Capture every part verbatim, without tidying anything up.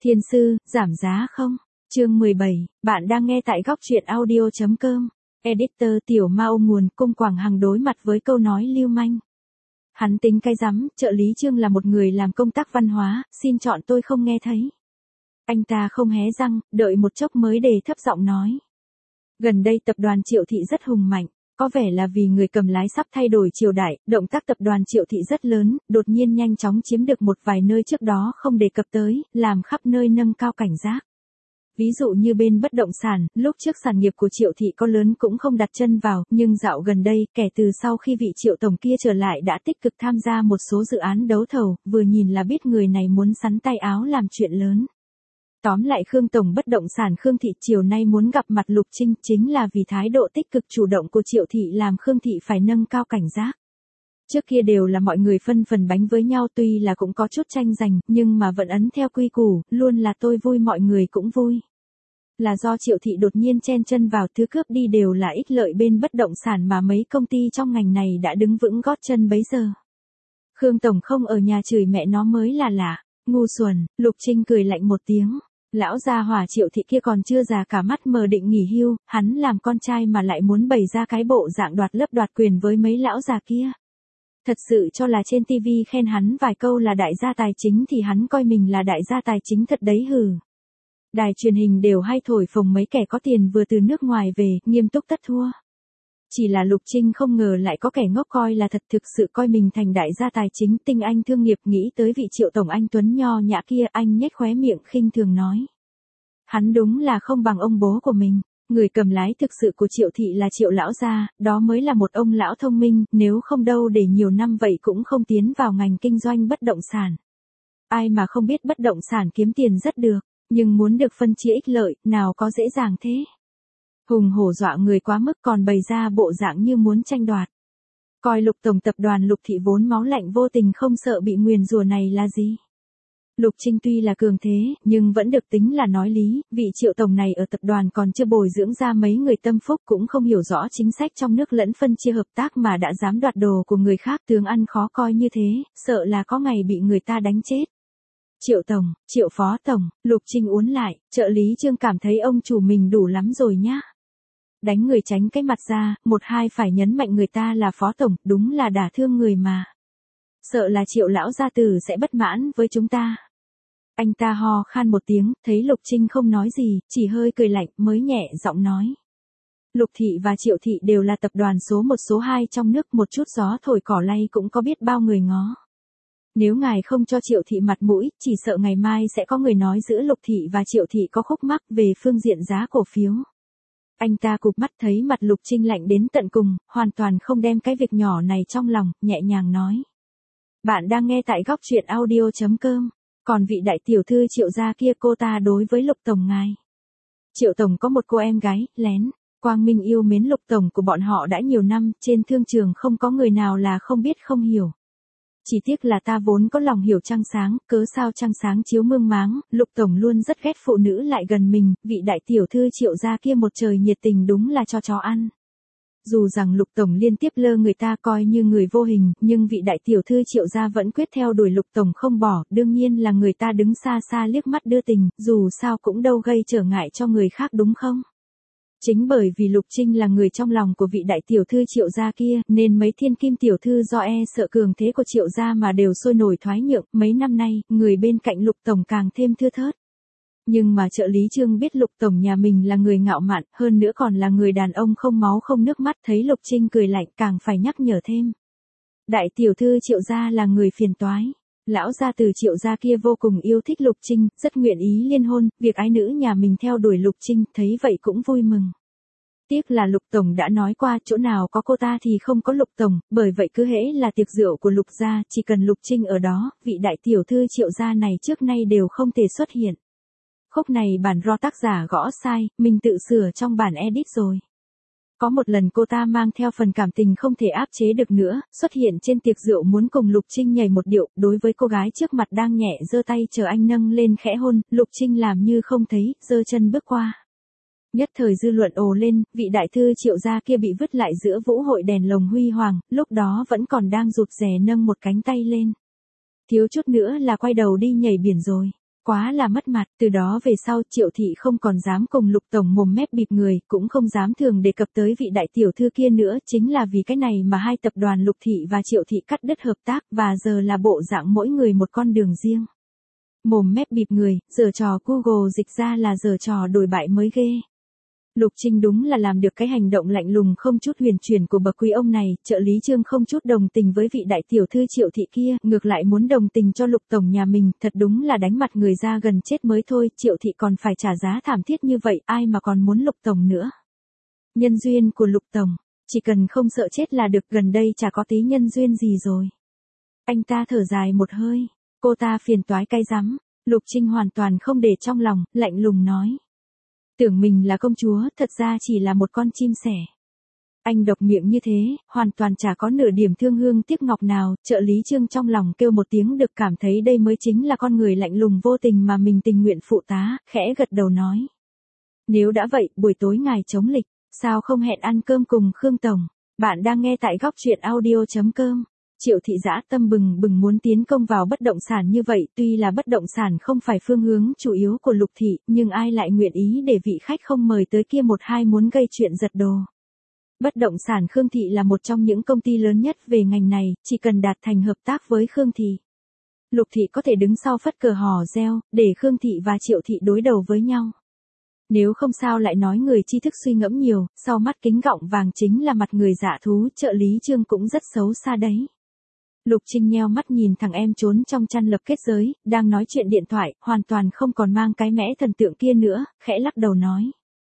Thiên sư, giảm giá không? Chương mười bảy, bạn đang nghe tại góc truyện audio chấm com. Editor Tiểu Mao nguồn cung Quảng Hằng đối mặt với câu nói lưu manh. Hắn tính cái rắm, trợ lý Trương là một người làm công tác văn hóa, xin chọn tôi không nghe thấy. Anh ta không hé răng, đợi một chốc mới đề thấp giọng nói. Gần đây tập đoàn Triệu Thị rất hùng mạnh, có vẻ là vì người cầm lái sắp thay đổi triều đại, động tác tập đoàn Triệu Thị rất lớn, đột nhiên nhanh chóng chiếm được một vài nơi trước đó không đề cập tới, làm khắp nơi nâng cao cảnh giác. Ví dụ như bên bất động sản, lúc trước sản nghiệp của Triệu Thị có lớn cũng không đặt chân vào, nhưng dạo gần đây, kể từ sau khi vị Triệu Tổng kia trở lại đã tích cực tham gia một số dự án đấu thầu, vừa nhìn là biết người này muốn sắn tay áo làm chuyện lớn. Tóm lại Khương Tổng bất động sản Khương Thị chiều nay muốn gặp mặt Lục Trinh chính là vì thái độ tích cực chủ động của Triệu Thị làm Khương Thị phải nâng cao cảnh giác. Trước kia đều là mọi người phân phần bánh với nhau, tuy là cũng có chút tranh giành, nhưng mà vẫn ấn theo quy củ, luôn là tôi vui mọi người cũng vui. Là do Triệu Thị đột nhiên chen chân vào, thứ cướp đi đều là ích lợi bên bất động sản mà mấy công ty trong ngành này đã đứng vững gót chân bấy giờ. Khương Tổng không ở nhà chửi mẹ nó mới là lạ, ngu xuẩn. Lục Trinh cười lạnh một tiếng. Lão gia hỏa Triệu Thị kia còn chưa già cả mắt mờ định nghỉ hưu, hắn làm con trai mà lại muốn bày ra cái bộ dạng đoạt lớp đoạt quyền với mấy lão già kia. Thật sự cho là trên tivi khen hắn vài câu là đại gia tài chính thì hắn coi mình là đại gia tài chính thật đấy hừ. Đài truyền hình đều hay thổi phồng mấy kẻ có tiền vừa từ nước ngoài về, nghiêm túc tất thua. Chỉ là Lục Trinh không ngờ lại có kẻ ngốc coi là thật, thực sự coi mình thành đại gia tài chính, tinh anh thương nghiệp. Nghĩ tới vị Triệu Tổng anh tuấn nho nhã kia, anh nhếch khóe miệng khinh thường nói. Hắn đúng là không bằng ông bố của mình. Người cầm lái thực sự của Triệu Thị là Triệu lão gia, đó mới là một ông lão thông minh, nếu không đâu để nhiều năm vậy cũng không tiến vào ngành kinh doanh bất động sản. Ai mà không biết bất động sản kiếm tiền rất được, nhưng muốn được phân chia ích lợi, nào có dễ dàng thế. Hùng hổ dọa người quá mức, còn bày ra bộ dạng như muốn tranh đoạt. Coi Lục Tổng tập đoàn Lục Thị vốn máu lạnh vô tình không sợ bị nguyền rủa này là gì. Lục Trinh tuy là cường thế, nhưng vẫn được tính là nói lý, vị Triệu Tổng này ở tập đoàn còn chưa bồi dưỡng ra mấy người tâm phúc, cũng không hiểu rõ chính sách trong nước lẫn phân chia hợp tác mà đã dám đoạt đồ của người khác, tướng ăn khó coi như thế, sợ là có ngày bị người ta đánh chết. Triệu Tổng, Triệu Phó Tổng, Lục Trinh uốn lại, trợ lý Trương cảm thấy ông chủ mình đủ lắm rồi nhá. Đánh người tránh cái mặt ra, một hai phải nhấn mạnh người ta là Phó Tổng, đúng là đả thương người mà. Sợ là Triệu lão gia tử sẽ bất mãn với chúng ta. Anh ta ho khan một tiếng, thấy Lục Trinh không nói gì, chỉ hơi cười lạnh mới nhẹ giọng nói. Lục Thị và Triệu Thị đều là tập đoàn số một số hai trong nước, một chút gió thổi cỏ lay cũng có biết bao người ngó. Nếu ngài không cho Triệu Thị mặt mũi, chỉ sợ ngày mai sẽ có người nói giữa Lục Thị và Triệu Thị có khúc mắc về phương diện giá cổ phiếu. Anh ta cụp mắt thấy mặt Lục Trinh lạnh đến tận cùng, hoàn toàn không đem cái việc nhỏ này trong lòng, nhẹ nhàng nói. Bạn đang nghe tại góc truyện audio chấm com. Còn vị đại tiểu thư Triệu gia kia, cô ta đối với Lục Tổng ngài. Triệu Tổng có một cô em gái, lén, quang minh yêu mến Lục Tổng của bọn họ đã nhiều năm, trên thương trường không có người nào là không biết không hiểu. Chỉ tiếc là ta vốn có lòng hiểu trăng sáng, cớ sao trăng sáng chiếu mương máng, Lục Tổng luôn rất ghét phụ nữ lại gần mình, vị đại tiểu thư Triệu gia kia một trời nhiệt tình đúng là cho chó ăn. Dù rằng Lục Tổng liên tiếp lơ người ta coi như người vô hình, nhưng vị đại tiểu thư Triệu gia vẫn quyết theo đuổi Lục Tổng không bỏ, đương nhiên là người ta đứng xa xa liếc mắt đưa tình, dù sao cũng đâu gây trở ngại cho người khác đúng không? Chính bởi vì Lục Trinh là người trong lòng của vị đại tiểu thư Triệu gia kia, nên mấy thiên kim tiểu thư do e sợ cường thế của Triệu gia mà đều sôi nổi thoái nhượng, mấy năm nay, người bên cạnh Lục Tổng càng thêm thưa thớt. Nhưng mà trợ lý Trương biết Lục Tổng nhà mình là người ngạo mạn, hơn nữa còn là người đàn ông không máu không nước mắt, thấy Lục Trinh cười lạnh càng phải nhắc nhở thêm. Đại tiểu thư Triệu gia là người phiền toái. Lão gia từ Triệu gia kia vô cùng yêu thích Lục Trinh, rất nguyện ý liên hôn, việc ái nữ nhà mình theo đuổi Lục Trinh, thấy vậy cũng vui mừng. Tiếc là Lục Tổng đã nói qua, chỗ nào có cô ta thì không có Lục Tổng, bởi vậy cứ hễ là tiệc rượu của Lục gia, chỉ cần Lục Trinh ở đó, vị đại tiểu thư Triệu gia này trước nay đều không thể xuất hiện. Khúc này bản ro tác giả gõ sai, mình tự sửa trong bản edit rồi. Có một lần cô ta mang theo phần cảm tình không thể áp chế được nữa, xuất hiện trên tiệc rượu muốn cùng Lục Trinh nhảy một điệu, đối với cô gái trước mặt đang nhẹ giơ tay chờ anh nâng lên khẽ hôn, Lục Trinh làm như không thấy, giơ chân bước qua. Nhất thời dư luận ồ lên, vị đại thư Triệu gia kia bị vứt lại giữa vũ hội đèn lồng huy hoàng, lúc đó vẫn còn đang rụt rè nâng một cánh tay lên. Thiếu chút nữa là quay đầu đi nhảy biển rồi. Quá là mất mặt, từ đó về sau Triệu Thị không còn dám cùng Lục Tổng mồm mép bịp người, cũng không dám thường đề cập tới vị đại tiểu thư kia nữa, chính là vì cái này mà hai tập đoàn Lục Thị và Triệu Thị cắt đứt hợp tác và giờ là bộ dạng mỗi người một con đường riêng. Mồm mép bịp người, giở trò Google dịch ra là giở trò đổi bại mới ghê. Lục Trinh đúng là làm được cái hành động lạnh lùng không chút huyền chuyển của bậc quý ông này, trợ lý Trương không chút đồng tình với vị đại tiểu thư Triệu Thị kia, ngược lại muốn đồng tình cho Lục Tổng nhà mình, thật đúng là đánh mặt người ra gần chết mới thôi, Triệu Thị còn phải trả giá thảm thiết như vậy, ai mà còn muốn Lục Tổng nữa. Nhân duyên của Lục Tổng, chỉ cần không sợ chết là được, gần đây chả có tí nhân duyên gì rồi. Anh ta thở dài một hơi, cô ta phiền toái cay rắm, Lục Trinh hoàn toàn không để trong lòng, lạnh lùng nói. Tưởng mình là công chúa, thật ra chỉ là một con chim sẻ. Anh độc miệng như thế, hoàn toàn chả có nửa điểm thương hương tiếc ngọc nào, trợ lý Trương trong lòng kêu một tiếng được, cảm thấy đây mới chính là con người lạnh lùng vô tình mà mình tình nguyện phụ tá, khẽ gật đầu nói. Nếu đã vậy, buổi tối ngài chống lịch, sao không hẹn ăn cơm cùng Khương Tổng? Bạn đang nghe tại góc truyện audio chấm com. Triệu Thị dã tâm bừng bừng muốn tiến công vào bất động sản như vậy, tuy là bất động sản không phải phương hướng chủ yếu của Lục Thị, nhưng ai lại nguyện ý để vị khách không mời tới kia một hai muốn gây chuyện giật đồ. Bất động sản Khương Thị là một trong những công ty lớn nhất về ngành này, chỉ cần đạt thành hợp tác với Khương Thị, Lục Thị có thể đứng sau phất cờ hò reo, để Khương Thị và Triệu Thị đối đầu với nhau. Nếu không sao lại nói người tri thức suy ngẫm nhiều, sau mắt kính gọng vàng chính là mặt người dạ thú, trợ lý Trương cũng rất xấu xa đấy. Lục Trinh nheo mắt nhìn thằng em trốn trong chăn lập kết giới, đang nói chuyện điện thoại, hoàn toàn không còn mang cái mẽ thần tượng kia nữa, khẽ lắc đầu nói.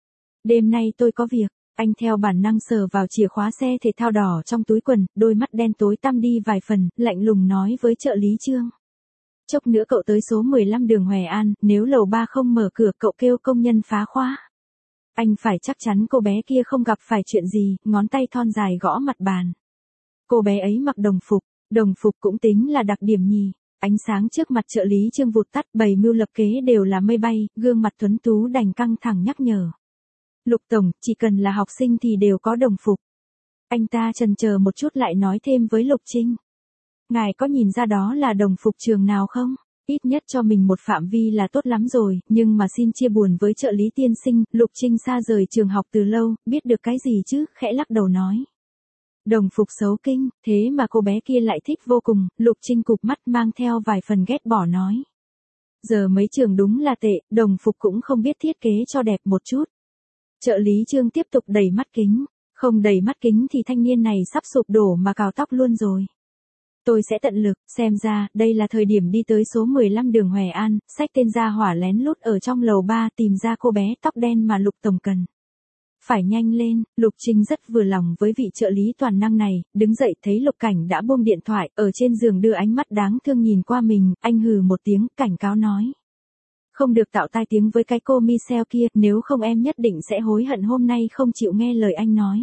Đêm nay tôi có việc, anh theo bản năng sờ vào chìa khóa xe thể thao đỏ trong túi quần, đôi mắt đen tối tăm đi vài phần, lạnh lùng nói với trợ lý Trương. Chốc nữa cậu tới số mười lăm đường Hoè An, nếu lầu ba không mở cửa cậu kêu công nhân phá khóa. Anh phải chắc chắn cô bé kia không gặp phải chuyện gì, ngón tay thon dài gõ mặt bàn. Cô bé ấy mặc đồng phục. Đồng phục cũng tính là đặc điểm nhì, ánh sáng trước mặt trợ lý Trương vụt tắt, bày mưu lập kế đều là mây bay, gương mặt tuấn tú đành căng thẳng nhắc nhở. Lục Tổng, chỉ cần là học sinh thì đều có đồng phục. Anh ta chần chờ một chút lại nói thêm với Lục Trinh. Ngài có nhìn ra đó là đồng phục trường nào không? Ít nhất cho mình một phạm vi là tốt lắm rồi, nhưng mà xin chia buồn với trợ lý tiên sinh, Lục Trinh xa rời trường học từ lâu, biết được cái gì chứ, khẽ lắc đầu nói. Đồng phục xấu kinh, thế mà cô bé kia lại thích vô cùng, Lục Trinh cụp mắt mang theo vài phần ghét bỏ nói. Giờ mấy trường đúng là tệ, đồng phục cũng không biết thiết kế cho đẹp một chút. Trợ lý Trương tiếp tục đẩy mắt kính, không đẩy mắt kính thì thanh niên này sắp sụp đổ mà cào tóc luôn rồi. Tôi sẽ tận lực, xem ra, đây là thời điểm đi tới số mười lăm đường Hoè An, xách tên ra hỏa lén lút ở trong lầu ba tìm ra cô bé tóc đen mà Lục Tổng cần. Phải nhanh lên, Lục Trinh rất vừa lòng với vị trợ lý toàn năng này, đứng dậy thấy Lục Cảnh đã buông điện thoại, ở trên giường đưa ánh mắt đáng thương nhìn qua mình, anh hừ một tiếng, cảnh cáo nói. Không được tạo tai tiếng với cái cô Michelle kia, nếu không em nhất định sẽ hối hận hôm nay không chịu nghe lời anh nói.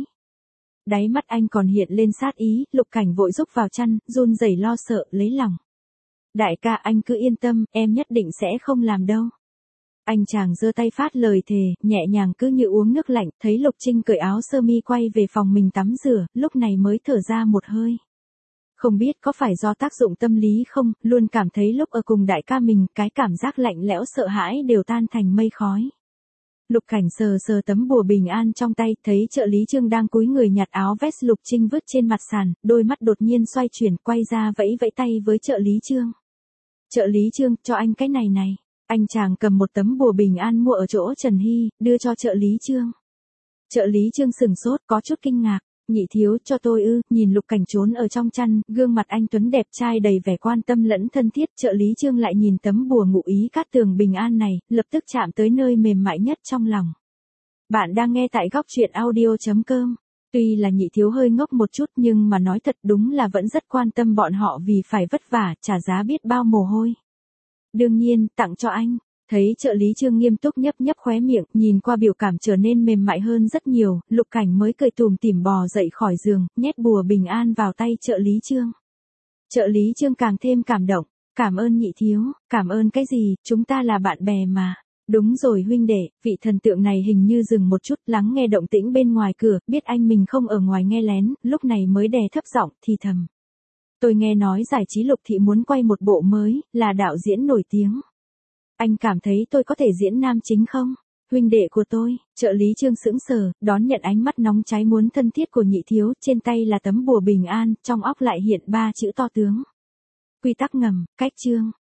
Đáy mắt anh còn hiện lên sát ý, Lục Cảnh vội rúc vào chăn, run rẩy lo sợ, lấy lòng. Đại ca anh cứ yên tâm, em nhất định sẽ không làm đâu. Anh chàng giơ tay phát lời thề, nhẹ nhàng cứ như uống nước lạnh, thấy Lục Trinh cởi áo sơ mi quay về phòng mình tắm rửa, lúc này mới thở ra một hơi. Không biết có phải do tác dụng tâm lý không, luôn cảm thấy lúc ở cùng đại ca mình, cái cảm giác lạnh lẽo sợ hãi đều tan thành mây khói. Lục Cảnh sờ sờ tấm bùa bình an trong tay, thấy trợ lý Trương đang cúi người nhặt áo vest Lục Trinh vứt trên mặt sàn, đôi mắt đột nhiên xoay chuyển, quay ra vẫy vẫy tay với trợ lý Trương. Trợ lý Trương, cho anh cái này này. Anh chàng cầm một tấm bùa bình an mua ở chỗ Trần Hy, đưa cho trợ lý Trương. Trợ lý Trương sừng sốt, có chút kinh ngạc. Nhị thiếu, cho tôi ư, nhìn Lục Cảnh trốn ở trong chăn, gương mặt anh tuấn đẹp trai đầy vẻ quan tâm lẫn thân thiết, trợ lý Trương lại nhìn tấm bùa ngụ ý cát tường bình an này, lập tức chạm tới nơi mềm mại nhất trong lòng. Bạn đang nghe tại góc truyện audio chấm com. Tuy là nhị thiếu hơi ngốc một chút nhưng mà nói thật đúng là vẫn rất quan tâm bọn họ vì phải vất vả, trả giá biết bao mồ hôi. Đương nhiên, tặng cho anh. Thấy trợ lý Trương nghiêm túc nhấp nhấp khóe miệng, nhìn qua biểu cảm trở nên mềm mại hơn rất nhiều, Lục Cảnh mới cười tùm tỉm bò dậy khỏi giường, nhét bùa bình an vào tay trợ lý Trương. Trợ lý Trương càng thêm cảm động, cảm ơn nhị thiếu, cảm ơn cái gì, chúng ta là bạn bè mà. Đúng rồi huynh đệ, vị thần tượng này hình như dừng một chút, lắng nghe động tĩnh bên ngoài cửa, biết anh mình không ở ngoài nghe lén, lúc này mới đè thấp giọng, thì thầm. Tôi nghe nói giải trí Lục Thị muốn quay một bộ mới, là đạo diễn nổi tiếng. Anh cảm thấy tôi có thể diễn nam chính không? Huynh đệ của tôi, trợ lý Trương sững sờ, đón nhận ánh mắt nóng cháy muốn thân thiết của nhị thiếu, trên tay là tấm bùa bình an, trong óc lại hiện ba chữ to tướng. Quy tắc ngầm, cách Trương.